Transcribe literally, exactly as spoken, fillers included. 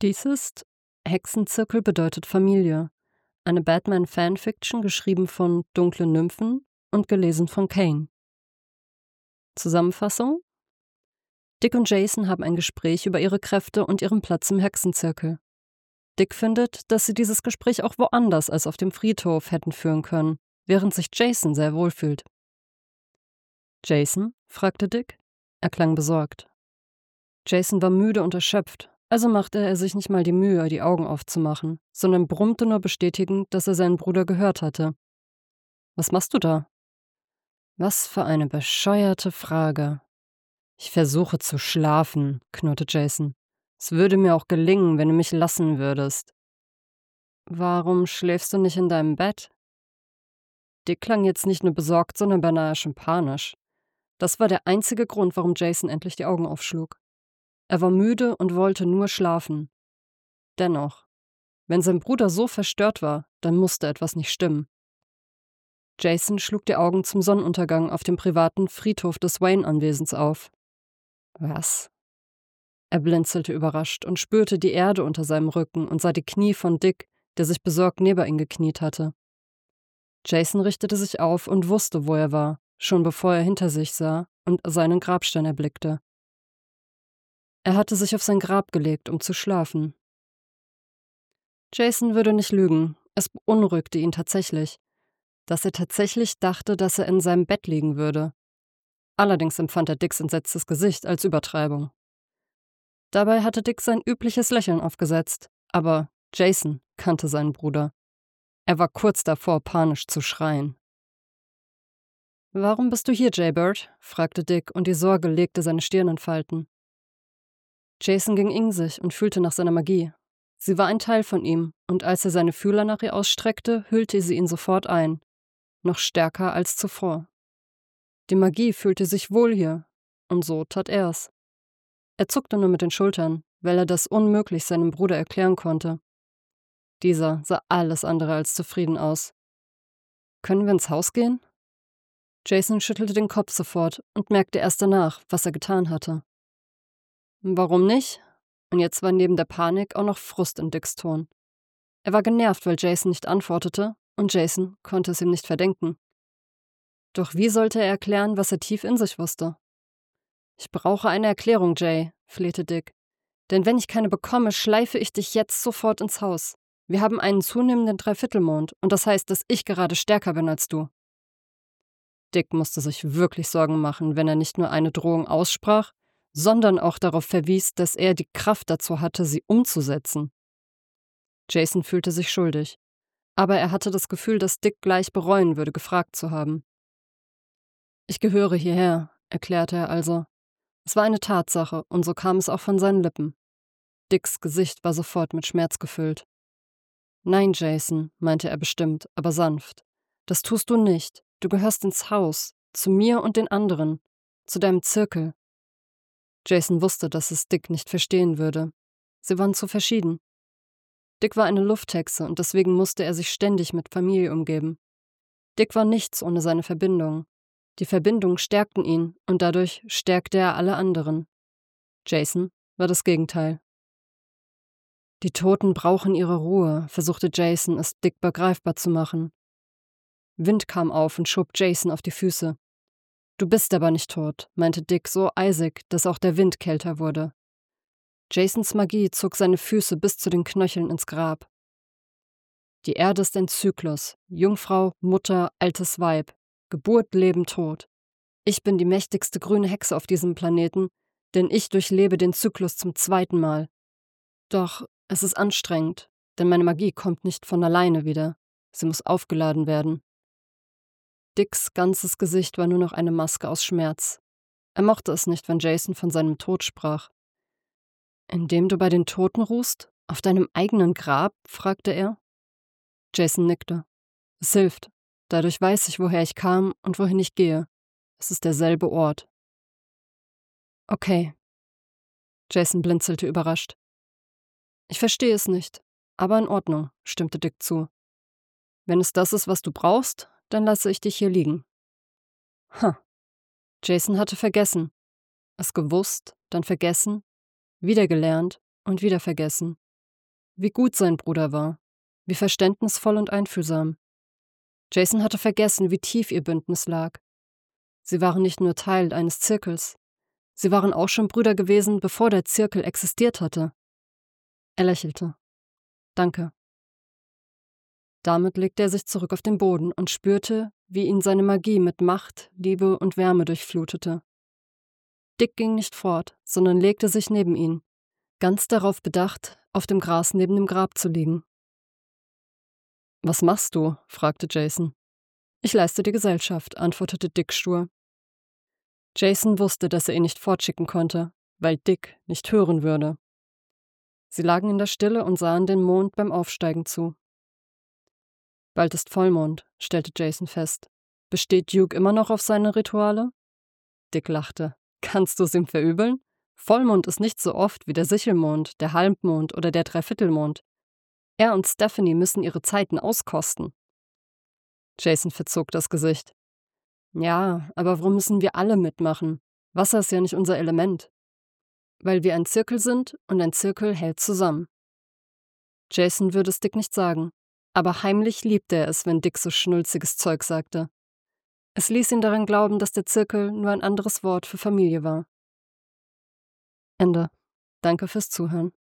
Dies ist Hexenzirkel bedeutet Familie, eine Batman-Fanfiction, geschrieben von Dunkle Nymphen und gelesen von Kane. Zusammenfassung: Dick und Jason haben ein Gespräch über ihre Kräfte und ihren Platz im Hexenzirkel. Dick findet, dass sie dieses Gespräch auch woanders als auf dem Friedhof hätten führen können, während sich Jason sehr wohl fühlt. »Jason?« fragte Dick. Er klang besorgt. Jason war müde und erschöpft, also machte er sich nicht mal die Mühe, die Augen aufzumachen, sondern brummte nur bestätigend, dass er seinen Bruder gehört hatte. »Was machst du da?« »Was für eine bescheuerte Frage.« »Ich versuche zu schlafen«, knurrte Jason. »Es würde mir auch gelingen, wenn du mich lassen würdest.« »Warum schläfst du nicht in deinem Bett?« Dick klang jetzt nicht nur besorgt, sondern beinahe schon panisch. Das war der einzige Grund, warum Jason endlich die Augen aufschlug. Er war müde und wollte nur schlafen. Dennoch, wenn sein Bruder so verstört war, dann musste etwas nicht stimmen. Jason schlug die Augen zum Sonnenuntergang auf dem privaten Friedhof des Wayne-Anwesens auf. Was? Er blinzelte überrascht und spürte die Erde unter seinem Rücken und sah die Knie von Dick, der sich besorgt neben ihn gekniet hatte. Jason richtete sich auf und wusste, wo er war, schon bevor er hinter sich sah und seinen Grabstein erblickte. Er hatte sich auf sein Grab gelegt, um zu schlafen. Jason würde nicht lügen, es beunruhigte ihn tatsächlich, dass er tatsächlich dachte, dass er in seinem Bett liegen würde. Allerdings empfand er Dicks entsetztes Gesicht als Übertreibung. Dabei hatte Dick sein übliches Lächeln aufgesetzt, aber Jason kannte seinen Bruder. Er war kurz davor, panisch zu schreien. »Warum bist du hier, Jaybird?« fragte Dick, und die Sorge legte seine Stirn in Falten. Jason ging in sich und fühlte nach seiner Magie. Sie war ein Teil von ihm, und als er seine Fühler nach ihr ausstreckte, hüllte sie ihn sofort ein, noch stärker als zuvor. Die Magie fühlte sich wohl hier, und so tat er es. Er zuckte nur mit den Schultern, weil er das unmöglich seinem Bruder erklären konnte. Dieser sah alles andere als zufrieden aus. »Können wir ins Haus gehen?« Jason schüttelte den Kopf sofort und merkte erst danach, was er getan hatte. »Warum nicht?« Und jetzt war neben der Panik auch noch Frust in Dicks Ton. Er war genervt, weil Jason nicht antwortete, und Jason konnte es ihm nicht verdenken. Doch wie sollte er erklären, was er tief in sich wusste? »Ich brauche eine Erklärung, Jay«, flehte Dick. »Denn wenn ich keine bekomme, schleife ich dich jetzt sofort ins Haus. Wir haben einen zunehmenden Dreiviertelmond, und das heißt, dass ich gerade stärker bin als du.« Dick musste sich wirklich Sorgen machen, wenn er nicht nur eine Drohung aussprach, sondern auch darauf verwies, dass er die Kraft dazu hatte, sie umzusetzen. Jason fühlte sich schuldig, aber er hatte das Gefühl, dass Dick gleich bereuen würde, gefragt zu haben. »Ich gehöre hierher«, erklärte er also. Es war eine Tatsache, und so kam es auch von seinen Lippen. Dicks Gesicht war sofort mit Schmerz gefüllt. »Nein, Jason«, meinte er bestimmt, aber sanft. »Das tust du nicht. Du gehörst ins Haus, zu mir und den anderen, zu deinem Zirkel.« Jason wusste, dass es Dick nicht verstehen würde. Sie waren zu verschieden. Dick war eine Lufthexe und deswegen musste er sich ständig mit Familie umgeben. Dick war nichts ohne seine Verbindungen. Die Verbindungen stärkten ihn und dadurch stärkte er alle anderen. Jason war das Gegenteil. »Die Toten brauchen ihre Ruhe«, versuchte Jason, es Dick begreifbar zu machen. Wind kam auf und schob Jason auf die Füße. »Du bist aber nicht tot«, meinte Dick so eisig, dass auch der Wind kälter wurde. Jasons Magie zog seine Füße bis zu den Knöcheln ins Grab. Die Erde ist ein Zyklus, Jungfrau, Mutter, altes Weib, Geburt, Leben, Tod. Ich bin die mächtigste grüne Hexe auf diesem Planeten, denn ich durchlebe den Zyklus zum zweiten Mal. Doch es ist anstrengend, denn meine Magie kommt nicht von alleine wieder. Sie muss aufgeladen werden.« Dicks ganzes Gesicht war nur noch eine Maske aus Schmerz. Er mochte es nicht, wenn Jason von seinem Tod sprach. »Indem du bei den Toten ruhst? Auf deinem eigenen Grab?« fragte er. Jason nickte. »Es hilft. Dadurch weiß ich, woher ich kam und wohin ich gehe. Es ist derselbe Ort.« »Okay.« Jason blinzelte überrascht. »Ich verstehe es nicht, aber in Ordnung«, stimmte Dick zu. »Wenn es das ist, was du brauchst, dann lasse ich dich hier liegen.« Ha. Jason hatte vergessen. Es gewusst, dann vergessen, wieder gelernt und wieder vergessen. wie gut sein Bruder war, wie verständnisvoll und einfühlsam. Jason hatte vergessen, wie tief ihr Bündnis lag. Sie waren nicht nur Teil eines Zirkels, sie waren auch schon Brüder gewesen, bevor der Zirkel existiert hatte. Er lächelte. Danke. Damit legte er sich zurück auf den Boden und spürte, wie ihn seine Magie mit Macht, Liebe und Wärme durchflutete. Dick ging nicht fort, sondern legte sich neben ihn, ganz darauf bedacht, auf dem Gras neben dem Grab zu liegen. »Was machst du?« fragte Jason. »Ich leiste dir Gesellschaft«, antwortete Dick stur. Jason wusste, dass er ihn nicht fortschicken konnte, weil Dick nicht hören würde. Sie lagen in der Stille und sahen den Mond beim Aufsteigen zu. »Bald ist Vollmond«, stellte Jason fest. »Besteht Duke immer noch auf seine Rituale?« Dick lachte. »Kannst du es ihm verübeln? Vollmond ist nicht so oft wie der Sichelmond, der Halbmond oder der Dreiviertelmond. Er und Stephanie müssen ihre Zeiten auskosten.« Jason verzog das Gesicht. »Ja, aber warum müssen wir alle mitmachen? Wasser ist ja nicht unser Element.« »Weil wir ein Zirkel sind und ein Zirkel hält zusammen.« Jason würde es Dick nicht sagen, aber heimlich liebte er es, wenn Dick so schnulziges Zeug sagte. Es ließ ihn daran glauben, dass der Zirkel nur ein anderes Wort für Familie war. Ende. Danke fürs Zuhören.